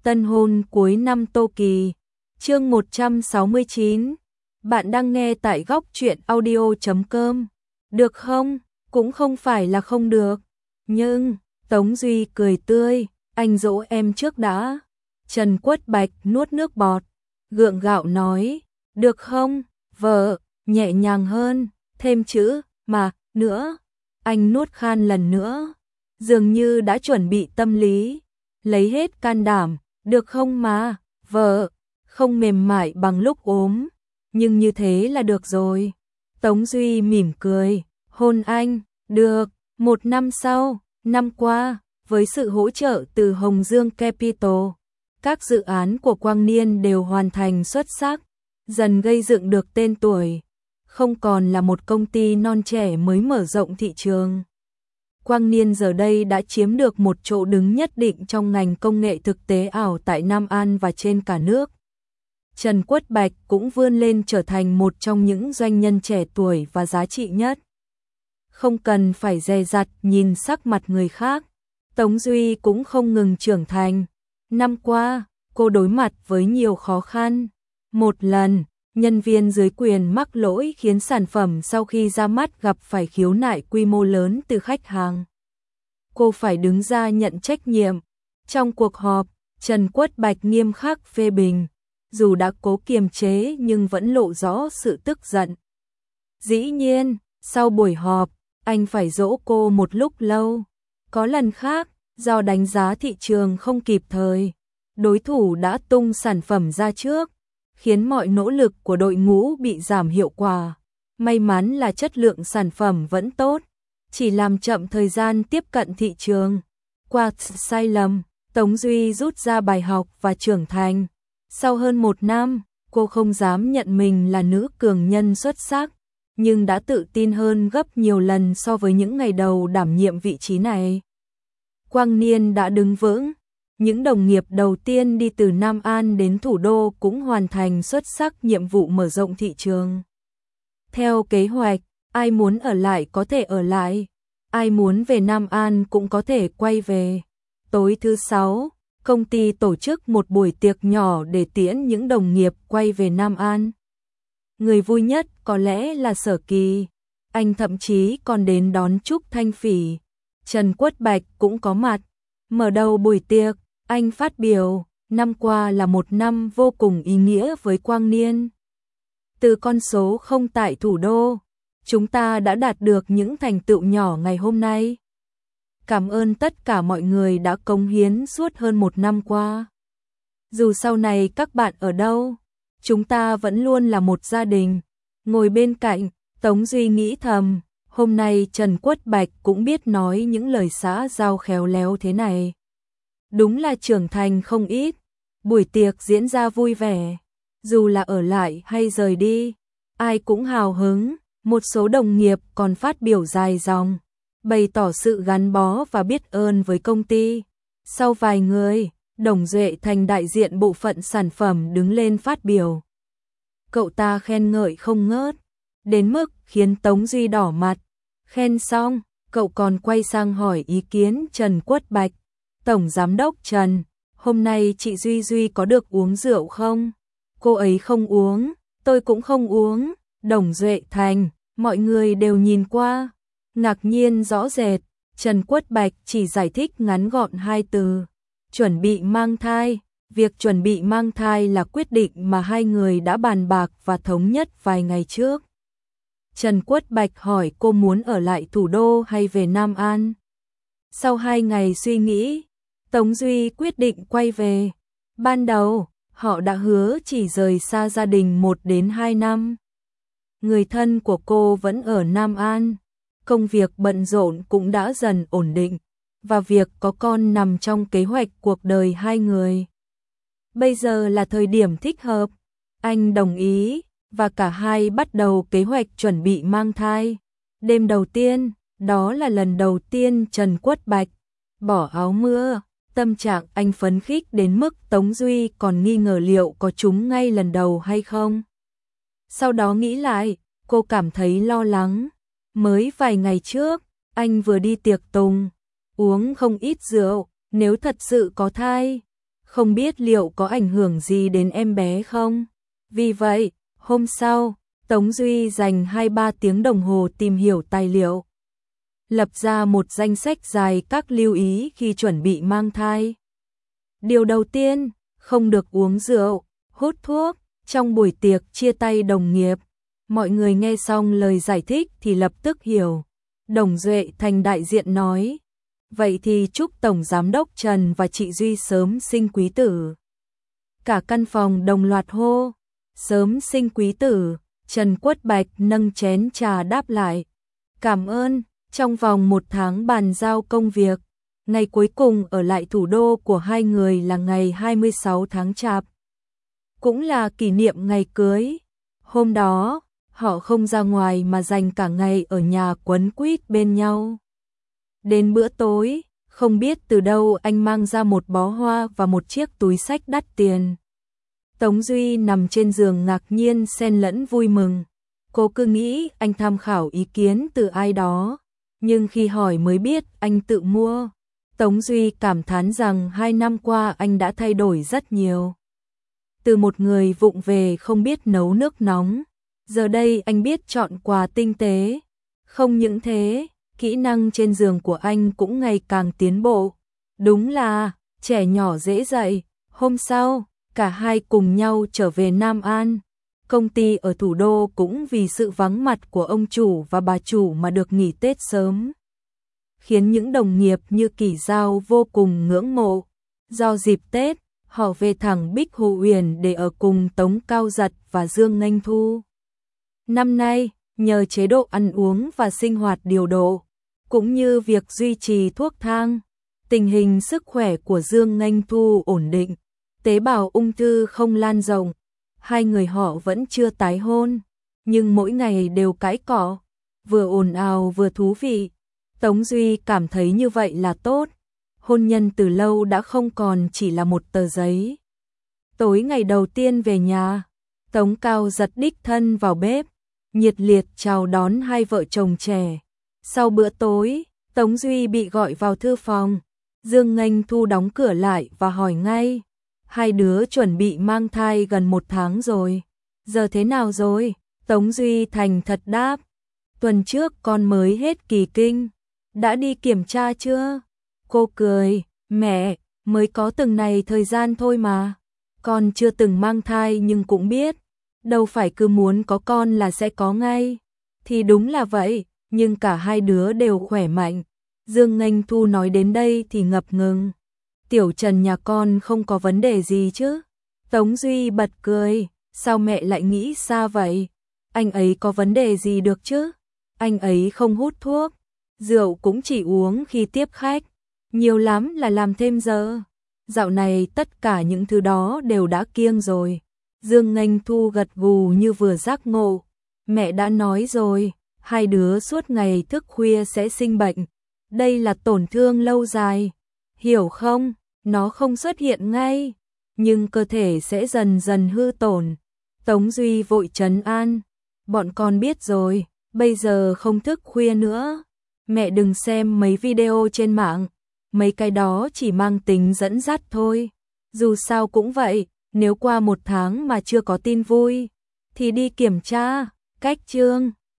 Tân hôn cuối năm Tô Kỳ. Chương 169. Bạn đang nghe tại góc truyện audio.com. Được không? Cũng không phải là không được. Nhưng, Tống Duy cười tươi, anh dỗ em trước đã. Trần Quất Bạch nuốt nước bọt, gượng gạo nói, được không? Vợ, nhẹ nhàng hơn, thêm chữ, mà, nữa. Anh nuốt khan lần nữa, dường như đã chuẩn bị tâm lý, lấy hết can đảm, được không mà, vợ, không mềm mại bằng lúc ốm, nhưng như thế là được rồi. Tống Duy mỉm cười, hôn anh, được, 1 năm sau, năm qua, với sự hỗ trợ từ Hồng Dương Capital, các dự án của Quang Niên đều hoàn thành xuất sắc, dần gây dựng được tên tuổi, không còn là một công ty non trẻ mới mở rộng thị trường. Quang Niên giờ đây đã chiếm được một chỗ đứng nhất định trong ngành công nghệ thực tế ảo tại Nam An và trên cả nước. Trần Quất Bạch cũng vươn lên trở thành một trong những doanh nhân trẻ tuổi và giá trị nhất. Không cần phải dè dặt nhìn sắc mặt người khác, Tống Duy cũng không ngừng trưởng thành. Năm qua, cô đối mặt với nhiều khó khăn. Một lần, nhân viên dưới quyền mắc lỗi khiến sản phẩm sau khi ra mắt gặp phải khiếu nại quy mô lớn từ khách hàng. Cô phải đứng ra nhận trách nhiệm. Trong cuộc họp, Trần Quất Bạch nghiêm khắc phê bình, dù đã cố kiềm chế nhưng vẫn lộ rõ sự tức giận. Dĩ nhiên, sau buổi họp, anh phải dỗ cô một lúc lâu. Có lần khác, do đánh giá thị trường không kịp thời, đối thủ đã tung sản phẩm ra trước, khiến mọi nỗ lực của đội ngũ bị giảm hiệu quả. May mắn là chất lượng sản phẩm vẫn tốt, chỉ làm chậm thời gian tiếp cận thị trường. Qua sai lầm, Tống Duy rút ra bài học và trưởng thành. Sau hơn 1 năm, cô không dám nhận mình là nữ cường nhân xuất sắc, nhưng đã tự tin hơn gấp nhiều lần so với những ngày đầu đảm nhiệm vị trí này. Quang Niên đã đứng vững, những đồng nghiệp đầu tiên đi từ Nam An đến thủ đô cũng hoàn thành xuất sắc nhiệm vụ mở rộng thị trường. Theo kế hoạch, ai muốn ở lại có thể ở lại, ai muốn về Nam An cũng có thể quay về. Tối thứ 6, công ty tổ chức một buổi tiệc nhỏ để tiễn những đồng nghiệp quay về Nam An. Người vui nhất có lẽ là Sở Kỳ, anh thậm chí còn đến đón chúc Thanh Phỉ. Trần Quất Bạch cũng có mặt. Mở đầu buổi tiệc, anh phát biểu, năm qua là một năm vô cùng ý nghĩa với Quang Niên. Từ con số không tại thủ đô, chúng ta đã đạt được những thành tựu nhỏ ngày hôm nay. Cảm ơn tất cả mọi người đã cống hiến suốt hơn 1 năm qua. Dù sau này các bạn ở đâu, chúng ta vẫn luôn là một gia đình. Ngồi bên cạnh, Tống Duy nghĩ thầm, hôm nay Trần Quất Bạch cũng biết nói những lời xã giao khéo léo thế này. Đúng là trưởng thành không ít. Buổi tiệc diễn ra vui vẻ, dù là ở lại hay rời đi, ai cũng hào hứng. Một số đồng nghiệp còn phát biểu dài dòng, bày tỏ sự gắn bó và biết ơn với công ty. Sau vài người, Đồng Duệ Thành đại diện bộ phận sản phẩm đứng lên phát biểu. Cậu ta khen ngợi không ngớt, đến mức khiến Tống Duy đỏ mặt. Khen xong, cậu còn quay sang hỏi ý kiến Trần Quất Bạch. Tổng Giám đốc Trần, hôm nay chị Duy Duy có được uống rượu không? Cô ấy không uống, tôi cũng không uống. Đồng Duệ Thành, mọi người đều nhìn qua, ngạc nhiên rõ rệt. Trần Quất Bạch chỉ giải thích ngắn gọn 2 từ, chuẩn bị mang thai. Việc chuẩn bị mang thai là quyết định mà hai người đã bàn bạc và thống nhất vài ngày trước. Trần Quất Bạch hỏi cô muốn ở lại thủ đô hay về Nam An. Sau 2 ngày suy nghĩ, Tống Duy quyết định quay về. Ban đầu, họ đã hứa chỉ rời xa gia đình 1 đến 2 năm. Người thân của cô vẫn ở Nam An, công việc bận rộn cũng đã dần ổn định, và việc có con nằm trong kế hoạch cuộc đời hai người. Bây giờ là thời điểm thích hợp, anh đồng ý, và cả hai bắt đầu kế hoạch chuẩn bị mang thai. Đêm đầu tiên, đó là lần đầu tiên Trần Quất Bạch bỏ áo mưa, tâm trạng anh phấn khích đến mức Tống Duy còn nghi ngờ liệu có trúng ngay lần đầu hay không. Sau đó nghĩ lại, cô cảm thấy lo lắng. Mới vài ngày trước, anh vừa đi tiệc tùng, uống không ít rượu, nếu thật sự có thai, không biết liệu có ảnh hưởng gì đến em bé không. Vì vậy, hôm sau, Tống Duy dành 2-3 tiếng đồng hồ tìm hiểu tài liệu, lập ra một danh sách dài các lưu ý khi chuẩn bị mang thai. Điều đầu tiên, không được uống rượu, hút thuốc. Trong buổi tiệc chia tay đồng nghiệp, mọi người nghe xong lời giải thích thì lập tức hiểu. Đồng Duệ Thành đại diện nói, vậy thì chúc Tổng Giám đốc Trần và chị Duy sớm sinh quý tử. Cả căn phòng đồng loạt hô, sớm sinh quý tử. Trần Quất Bạch nâng chén trà đáp lại, cảm ơn. Trong vòng 1 tháng bàn giao công việc, ngày cuối cùng ở lại thủ đô của hai người là ngày 26 tháng Chạp, cũng là kỷ niệm ngày cưới. Hôm đó, họ không ra ngoài mà dành cả ngày ở nhà quấn quýt bên nhau. Đến bữa tối, không biết từ đâu anh mang ra một bó hoa và một chiếc túi xách đắt tiền. Tống Duy nằm trên giường ngạc nhiên xen lẫn vui mừng. Cô cứ nghĩ anh tham khảo ý kiến từ ai đó, nhưng khi hỏi mới biết anh tự mua. Tống Duy cảm thán rằng 2 năm qua anh đã thay đổi rất nhiều. Từ một người vụng về không biết nấu nước nóng, giờ đây anh biết chọn quà tinh tế. Không những thế, kỹ năng trên giường của anh cũng ngày càng tiến bộ. Đúng là trẻ nhỏ dễ dạy. Hôm sau, cả hai cùng nhau trở về Nam An. Công ty ở thủ đô cũng vì sự vắng mặt của ông chủ và bà chủ mà được nghỉ Tết sớm, khiến những đồng nghiệp như Kỷ Giao vô cùng ngưỡng mộ. Do dịp Tết, họ về thẳng Bích Hồ Uyển để ở cùng Tống Cao Giật và Dương Nghênh Thu. Năm nay, nhờ chế độ ăn uống và sinh hoạt điều độ, cũng như việc duy trì thuốc thang, tình hình sức khỏe của Dương Nghênh Thu ổn định, tế bào ung thư không lan rộng. Hai người họ vẫn chưa tái hôn, nhưng mỗi ngày đều cãi cọ, vừa ồn ào vừa thú vị. Tống Duy cảm thấy như vậy là tốt. Hôn nhân từ lâu đã không còn chỉ là một tờ giấy. Tối ngày đầu tiên về nhà, Tống Cao Giật đích thân vào bếp, nhiệt liệt chào đón hai vợ chồng trẻ. Sau bữa tối, Tống Duy bị gọi vào thư phòng. Dương Nghênh Thu đóng cửa lại và hỏi ngay, hai đứa chuẩn bị mang thai gần 1 tháng rồi, giờ thế nào rồi? Tống Duy thành thật đáp, tuần trước con mới hết kỳ kinh, đã đi kiểm tra chưa? Cô cười, mẹ, mới có từng này thời gian thôi mà, con chưa từng mang thai nhưng cũng biết, đâu phải cứ muốn có con là sẽ có ngay. Thì đúng là vậy, nhưng cả hai đứa đều khỏe mạnh. Dương Nghênh Thu nói đến đây thì ngập ngừng. Tiểu Trần nhà con không có vấn đề gì chứ? Tống Duy bật cười, sao mẹ lại nghĩ xa vậy? Anh ấy có vấn đề gì được chứ? Anh ấy không hút thuốc, rượu cũng chỉ uống khi tiếp khách, nhiều lắm là làm thêm giờ. Dạo này tất cả những thứ đó đều đã kiêng rồi. Dương Nghênh Thu gật gù như vừa giác ngộ. Mẹ đã nói rồi, hai đứa suốt ngày thức khuya sẽ sinh bệnh. Đây là tổn thương lâu dài, hiểu không? Nó không xuất hiện ngay, nhưng cơ thể sẽ dần dần hư tổn. Tống Duy vội trấn an, bọn con biết rồi, bây giờ không thức khuya nữa. Mẹ đừng xem mấy video trên mạng, mấy cái đó chỉ mang tính dẫn dắt thôi. Dù sao cũng vậy, nếu qua 1 tháng mà chưa có tin vui, thì đi kiểm tra. Cách chương